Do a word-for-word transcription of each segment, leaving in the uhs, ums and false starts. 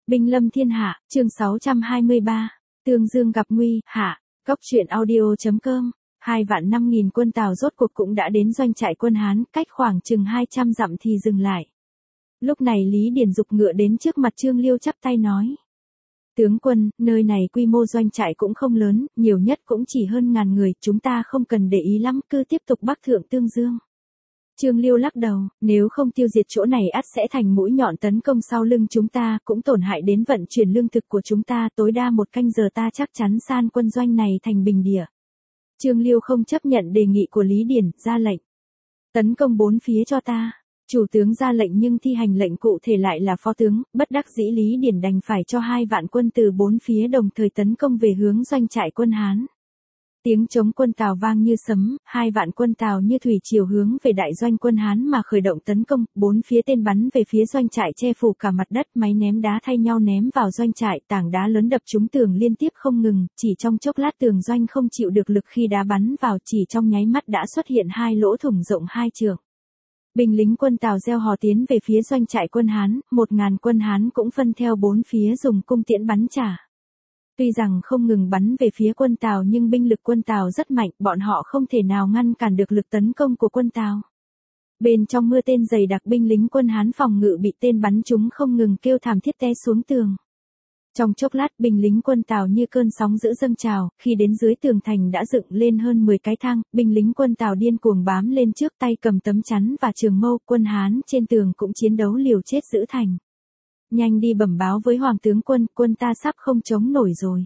Binh lâm thiên hạ, chương sáu trăm hai mươi ba. Tương Dương gặp nguy, hạ. Cốc truyện audio.com. Hai vạn năm nghìn quân Tào rốt cuộc cũng đã đến doanh trại quân Hán, cách khoảng chừng hai trăm dặm thì dừng lại. Lúc này Lý Điển giục ngựa đến trước mặt Trương Liêu chắp tay nói: Tướng quân, nơi này quy mô doanh trại cũng không lớn, nhiều nhất cũng chỉ hơn ngàn người, chúng ta không cần để ý lắm, cứ tiếp tục bắc thượng Tương Dương. Trương Liêu lắc đầu, nếu không tiêu diệt chỗ này ắt sẽ thành mũi nhọn tấn công sau lưng chúng ta, cũng tổn hại đến vận chuyển lương thực của chúng ta, tối đa một canh giờ ta chắc chắn san quân doanh này thành bình địa. Trương Liêu không chấp nhận đề nghị của Lý Điển, ra lệnh: Tấn công bốn phía cho ta. Chủ tướng ra lệnh nhưng thi hành lệnh cụ thể lại là phó tướng, bất đắc dĩ Lý Điển đành phải cho hai vạn quân từ bốn phía đồng thời tấn công về hướng doanh trại quân Hán. Tiếng chống quân Tào vang như sấm, hai vạn quân Tào như thủy triều hướng về đại doanh quân Hán mà khởi động tấn công, bốn phía tên bắn về phía doanh trại che phủ cả mặt đất, máy ném đá thay nhau ném vào doanh trại, tảng đá lớn đập trúng tường liên tiếp không ngừng, chỉ trong chốc lát tường doanh không chịu được lực khi đá bắn vào, chỉ trong nháy mắt đã xuất hiện hai lỗ thủng rộng hai trượng. Binh lính quân Tào reo hò tiến về phía doanh trại quân Hán, một ngàn quân Hán cũng phân theo bốn phía dùng cung tiễn bắn trả. Tuy rằng không ngừng bắn về phía quân Tào nhưng binh lực quân Tào rất mạnh, bọn họ không thể nào ngăn cản được lực tấn công của quân Tào. Bên trong mưa tên dày đặc, binh lính quân Hán phòng ngự bị tên bắn trúng không ngừng kêu thảm thiết té xuống tường. Trong chốc lát binh lính quân Tào như cơn sóng dữ dâng trào, khi đến dưới tường thành đã dựng lên hơn mười cái thang, binh lính quân Tào điên cuồng bám lên trước, tay cầm tấm chắn và trường mâu, quân Hán trên tường cũng chiến đấu liều chết giữ thành. Nhanh đi bẩm báo với Hoàng tướng quân, quân ta sắp không chống nổi rồi.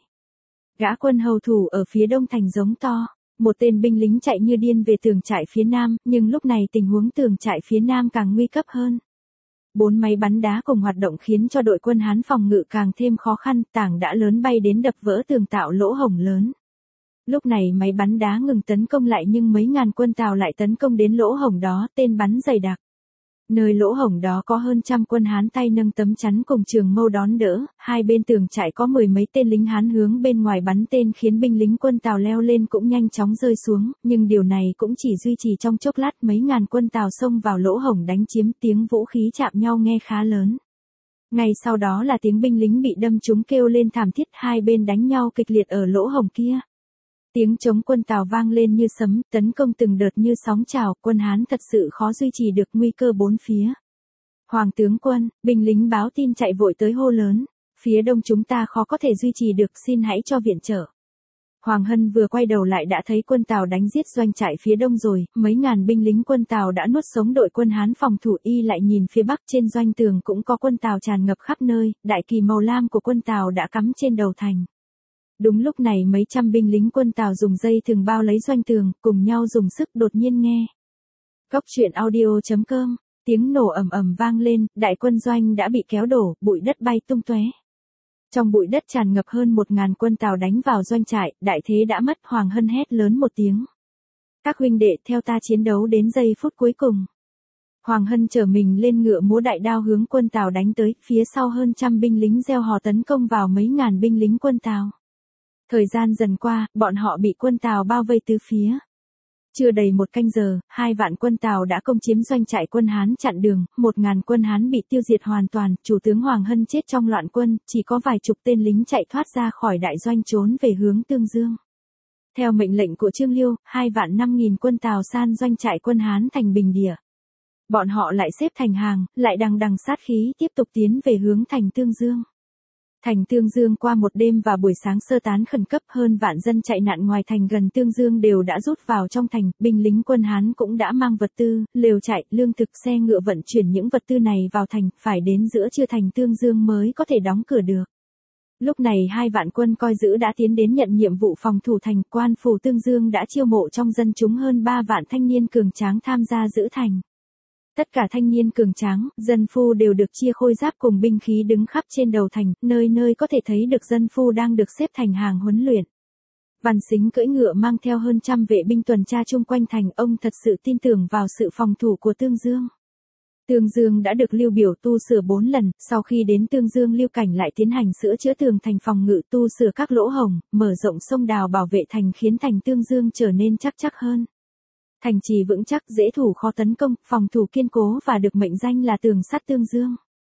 Gã quân hầu thủ ở phía đông thành giống to. Một tên binh lính chạy như điên về tường trại phía nam, nhưng lúc này tình huống tường trại phía nam càng nguy cấp hơn. Bốn máy bắn đá cùng hoạt động khiến cho đội quân Hán phòng ngự càng thêm khó khăn, tảng đá lớn bay đến đập vỡ tường tạo lỗ hổng lớn. Lúc này máy bắn đá ngừng tấn công lại nhưng mấy ngàn quân Tào lại tấn công đến lỗ hổng đó, tên bắn dày đặc. Nơi lỗ hổng đó có hơn trăm quân Hán tay nâng tấm chắn cùng trường mâu đón đỡ, hai bên tường trại có mười mấy tên lính Hán hướng bên ngoài bắn tên khiến binh lính quân Tào leo lên cũng nhanh chóng rơi xuống, nhưng điều này cũng chỉ duy trì trong chốc lát, mấy ngàn quân Tào xông vào lỗ hổng đánh chiếm, tiếng vũ khí chạm nhau nghe khá lớn. Ngay sau đó là tiếng binh lính bị đâm trúng kêu lên thảm thiết, hai bên đánh nhau kịch liệt ở lỗ hổng kia. Tiếng chống quân Tào vang lên như sấm, tấn công từng đợt như sóng trào, quân Hán thật sự khó duy trì được, nguy cơ bốn phía. Hoàng tướng quân, binh lính báo tin chạy vội tới hô lớn: Phía đông chúng ta khó có thể duy trì được, xin hãy cho viện trợ. Hoàng Hân vừa quay đầu lại đã thấy quân Tào đánh giết doanh trại phía đông rồi, mấy ngàn binh lính quân Tào đã nuốt sống đội quân Hán phòng thủ, y lại nhìn phía bắc, trên doanh tường cũng có quân Tào tràn ngập khắp nơi, đại kỳ màu lam của quân Tào đã cắm trên đầu thành. Đúng lúc này mấy trăm binh lính quân Tào dùng dây thừng bao lấy doanh tường, cùng nhau dùng sức, đột nhiên nghe. Cốc truyện audio.com, tiếng nổ ầm ầm vang lên, đại quân doanh đã bị kéo đổ, bụi đất bay tung tóe. Trong bụi đất tràn ngập hơn một ngàn quân Tào đánh vào doanh trại, đại thế đã mất. Hoàng Hân hét lớn một tiếng: Các huynh đệ, theo ta chiến đấu đến giây phút cuối cùng. Hoàng Hân trở mình lên ngựa múa đại đao hướng quân Tào đánh tới, phía sau hơn trăm binh lính reo hò tấn công vào mấy ngàn binh lính quân Tào. Thời gian dần qua, bọn họ bị quân Tào bao vây tứ phía. Chưa đầy một canh giờ, hai vạn quân Tào đã công chiếm doanh trại quân Hán chặn đường, một ngàn quân Hán bị tiêu diệt hoàn toàn, chủ tướng Hoàng Hân chết trong loạn quân, chỉ có vài chục tên lính chạy thoát ra khỏi đại doanh trốn về hướng Tương Dương. Theo mệnh lệnh của Trương Liêu, hai vạn năm nghìn quân Tào san doanh trại quân Hán thành bình địa. Bọn họ lại xếp thành hàng, lại đằng đằng sát khí tiếp tục tiến về hướng thành Tương Dương. Thành Tương Dương qua một đêm và buổi sáng sơ tán khẩn cấp, hơn vạn dân chạy nạn ngoài thành gần Tương Dương đều đã rút vào trong thành, binh lính quân Hán cũng đã mang vật tư, lều trại, lương thực, xe ngựa vận chuyển những vật tư này vào thành, phải đến giữa trưa thành Tương Dương mới có thể đóng cửa được. Lúc này hai vạn quân coi giữ đã tiến đến nhận nhiệm vụ phòng thủ thành, quan phủ Tương Dương đã chiêu mộ trong dân chúng hơn ba vạn thanh niên cường tráng tham gia giữ thành. Tất cả thanh niên cường tráng, dân phu đều được chia khôi giáp cùng binh khí đứng khắp trên đầu thành, nơi nơi có thể thấy được dân phu đang được xếp thành hàng huấn luyện. Văn Sính cưỡi ngựa mang theo hơn trăm vệ binh tuần tra chung quanh thành, ông thật sự tin tưởng vào sự phòng thủ của Tương Dương. Tương Dương đã được Lưu Biểu tu sửa bốn lần, sau khi đến Tương Dương Lưu Cảnh lại tiến hành sửa chữa tường thành phòng ngự, tu sửa các lỗ hổng, mở rộng sông đào bảo vệ thành, khiến thành Tương Dương trở nên chắc chắc hơn. Thành trì vững chắc, dễ thủ khó tấn công, phòng thủ kiên cố và được mệnh danh là tường sắt Tương Dương.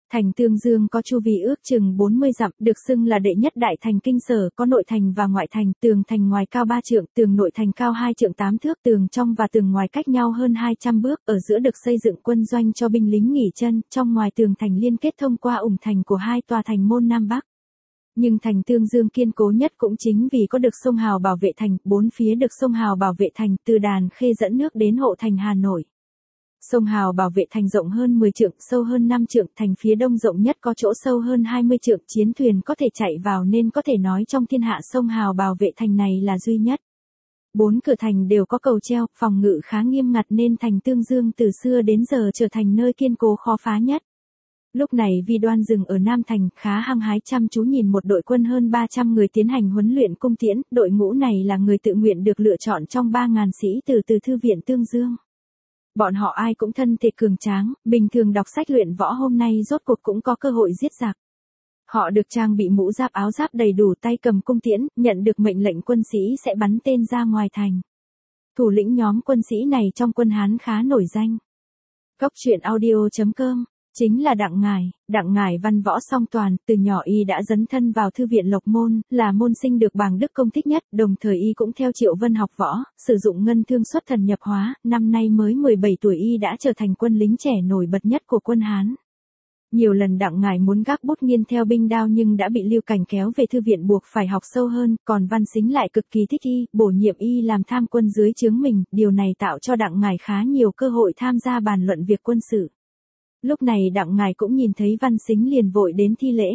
Thành Tương Dương có chu vi ước chừng bốn mươi dặm, được xưng là đệ nhất đại thành kinh sở, có nội thành và ngoại thành, tường thành ngoài cao ba trượng, tường nội thành cao hai trượng tám thước, tường trong và tường ngoài cách nhau hơn hai trăm bước, ở giữa được xây dựng quân doanh cho binh lính nghỉ chân, trong ngoài tường thành liên kết thông qua ủng thành của hai tòa thành môn Nam Bắc. Nhưng thành Tương Dương kiên cố nhất cũng chính vì có được sông Hào bảo vệ thành, bốn phía được sông Hào bảo vệ thành, từ Đàn Khê dẫn nước đến hộ thành Hà Nội. Sông Hào bảo vệ thành rộng hơn mười trượng, sâu hơn năm trượng, thành phía đông rộng nhất có chỗ sâu hơn hai mươi trượng, chiến thuyền có thể chạy vào nên có thể nói trong thiên hạ sông Hào bảo vệ thành này là duy nhất. Bốn cửa thành đều có cầu treo, phòng ngự khá nghiêm ngặt nên thành Tương Dương từ xưa đến giờ trở thành nơi kiên cố khó phá nhất. Lúc này Vi Đoan dừng ở Nam Thành, khá hăng hái chăm chú nhìn một đội quân hơn ba trăm người tiến hành huấn luyện cung tiễn, đội ngũ này là người tự nguyện được lựa chọn trong ba nghìn sĩ tử từ Thư viện Tương Dương. Bọn họ ai cũng thân thể cường tráng, bình thường đọc sách luyện võ hôm nay rốt cuộc cũng có cơ hội giết giặc. Họ được trang bị mũ giáp áo giáp đầy đủ, tay cầm cung tiễn, nhận được mệnh lệnh quân sĩ sẽ bắn tên ra ngoài thành. Thủ lĩnh nhóm quân sĩ này trong quân Hán khá nổi danh. Cốc truyện audio chấm com chính là Đặng Ngải. Đặng Ngải văn võ song toàn, từ nhỏ y đã dấn thân vào thư viện Lộc Môn, là môn sinh được bảng Đức Công thích nhất, đồng thời y cũng theo Triệu Vân học võ, sử dụng ngân thương xuất thần nhập hóa, năm nay mới mười bảy tuổi y đã trở thành quân lính trẻ nổi bật nhất của quân Hán. Nhiều lần Đặng Ngải muốn gác bút nghiên theo binh đao nhưng đã bị Lưu Cảnh kéo về thư viện buộc phải học sâu hơn, còn Văn Sính lại cực kỳ thích y, bổ nhiệm y làm tham quân dưới trướng mình, điều này tạo cho Đặng Ngải khá nhiều cơ hội tham gia bàn luận việc quân sự. Lúc này Đặng Ngải cũng nhìn thấy Văn Sính liền vội đến thi lễ.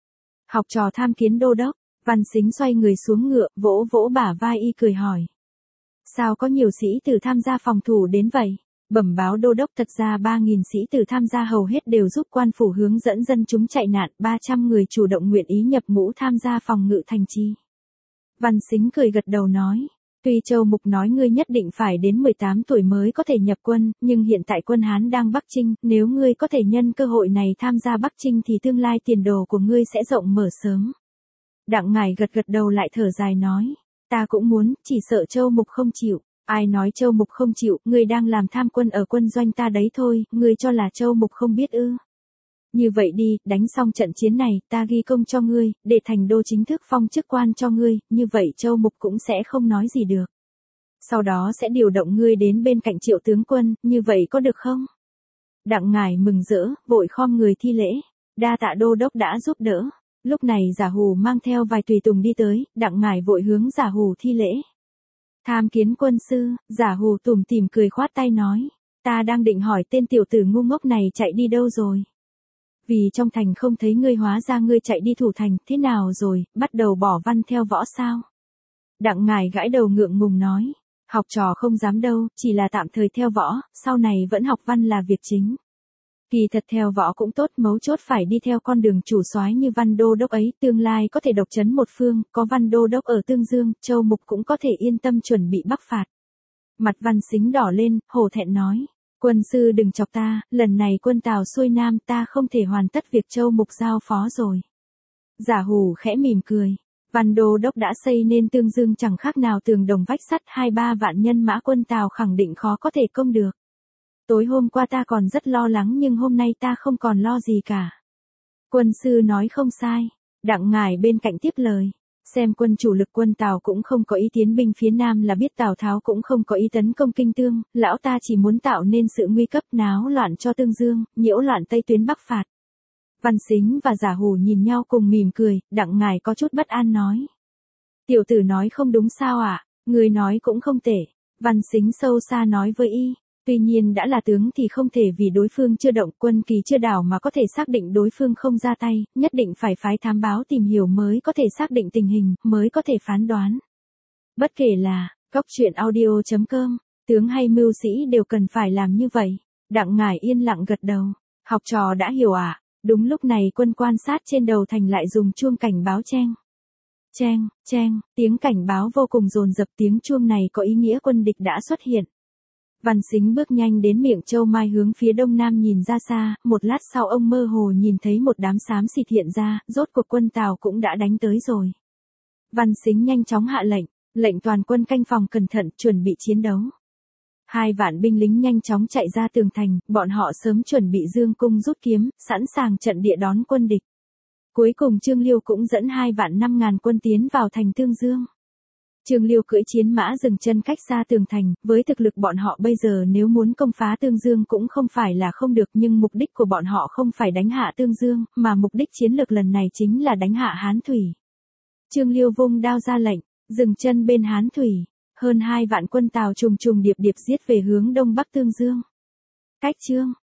Học trò tham kiến đô đốc. Văn Sính xoay người xuống ngựa, vỗ vỗ bả vai y cười hỏi. Sao có nhiều sĩ tử tham gia phòng thủ đến vậy? Bẩm báo đô đốc, thật ra ba nghìn sĩ tử tham gia hầu hết đều giúp quan phủ hướng dẫn dân chúng chạy nạn, ba trăm người chủ động nguyện ý nhập ngũ tham gia phòng ngự thành trì. Văn Sính cười gật đầu nói. Tuy Châu Mục nói ngươi nhất định phải đến mười tám tuổi mới có thể nhập quân, nhưng hiện tại quân Hán đang Bắc Chinh, nếu ngươi có thể nhân cơ hội này tham gia Bắc Chinh thì tương lai tiền đồ của ngươi sẽ rộng mở sớm. Đặng Ngải gật gật đầu lại thở dài nói, ta cũng muốn, chỉ sợ Châu Mục không chịu. Ai nói Châu Mục không chịu, ngươi đang làm tham quân ở quân doanh ta đấy thôi, ngươi cho là Châu Mục không biết ư? Như vậy đi, đánh xong trận chiến này, ta ghi công cho ngươi, để thành đô chính thức phong chức quan cho ngươi, như vậy Châu Mục cũng sẽ không nói gì được. Sau đó sẽ điều động ngươi đến bên cạnh Triệu tướng quân, như vậy có được không? Đặng Ngải mừng rỡ, vội khom người thi lễ, đa tạ đô đốc đã giúp đỡ. Lúc này Giả Hù mang theo vài tùy tùng đi tới, Đặng Ngải vội hướng Giả Hù thi lễ. Tham kiến quân sư. Giả Hù tủm tỉm cười khoát tay nói, ta đang định hỏi tên tiểu tử ngu ngốc này chạy đi đâu rồi. Vì trong thành không thấy ngươi, hóa ra ngươi chạy đi thủ thành, thế nào rồi, bắt đầu bỏ văn theo võ sao? Đặng Ngải gãi đầu ngượng ngùng nói, học trò không dám đâu, chỉ là tạm thời theo võ, sau này vẫn học văn là việc chính. Kỳ thật theo võ cũng tốt, mấu chốt phải đi theo con đường chủ soái như Văn đô đốc ấy, tương lai có thể độc chấn một phương, có Văn đô đốc ở Tương Dương, Châu Mục cũng có thể yên tâm chuẩn bị bắc phạt. Mặt Văn Sính đỏ lên, hổ thẹn nói, quân sư đừng chọc ta, lần này quân Tào xuôi Nam ta không thể hoàn tất việc Châu Mục giao phó rồi. Giả Hù khẽ mỉm cười, Văn đô đốc đã xây nên Tương Dương chẳng khác nào tường đồng vách sắt, hai ba vạn nhân mã quân Tào khẳng định khó có thể công được. Tối hôm qua ta còn rất lo lắng nhưng hôm nay ta không còn lo gì cả. Quân sư nói không sai. Đặng Ngải bên cạnh tiếp lời. Xem quân chủ lực quân Tào cũng không có ý tiến binh phía Nam là biết Tào Tháo cũng không có ý tấn công Kinh Tương, lão ta chỉ muốn tạo nên sự nguy cấp náo loạn cho Tương Dương, nhiễu loạn Tây tuyến Bắc phạt. Văn Sính và Giả Hù nhìn nhau cùng mỉm cười, Đặng Ngải có chút bất an nói. Tiểu tử nói không đúng sao ạ, à? Người nói cũng không tệ. Văn Sính sâu xa nói với y. Tuy nhiên đã là tướng thì không thể vì đối phương chưa động, quân kỳ chưa đảo mà có thể xác định đối phương không ra tay, nhất định phải phái thám báo tìm hiểu mới có thể xác định tình hình, mới có thể phán đoán. Bất kể là, cốc truyện audio chấm com, tướng hay mưu sĩ đều cần phải làm như vậy. Đặng Ngải yên lặng gật đầu, học trò đã hiểu ạ. À? Đúng lúc này quân quan sát trên đầu thành lại dùng chuông cảnh báo cheng. Cheng, cheng, tiếng cảnh báo vô cùng dồn dập, tiếng chuông này có ý nghĩa quân địch đã xuất hiện. Văn Sính bước nhanh đến miệng Châu Mai hướng phía đông nam nhìn ra xa, một lát sau ông mơ hồ nhìn thấy một đám xám xịt hiện ra, rốt cuộc quân Tào cũng đã đánh tới rồi. Văn Sính nhanh chóng hạ lệnh, lệnh toàn quân canh phòng cẩn thận, chuẩn bị chiến đấu. Hai vạn binh lính nhanh chóng chạy ra tường thành, bọn họ sớm chuẩn bị dương cung rút kiếm, sẵn sàng trận địa đón quân địch. Cuối cùng Trương Liêu cũng dẫn hai vạn năm ngàn quân tiến vào thành Tương Dương. Trương Liêu cưỡi chiến mã dừng chân cách xa tường thành, với thực lực bọn họ bây giờ nếu muốn công phá Tương Dương cũng không phải là không được, nhưng mục đích của bọn họ không phải đánh hạ Tương Dương, mà mục đích chiến lược lần này chính là đánh hạ Hán Thủy. Trương Liêu vung đao ra lệnh, dừng chân bên Hán Thủy, hơn hai vạn quân Tào trùng trùng điệp điệp giết về hướng đông bắc Tương Dương. Cách Chương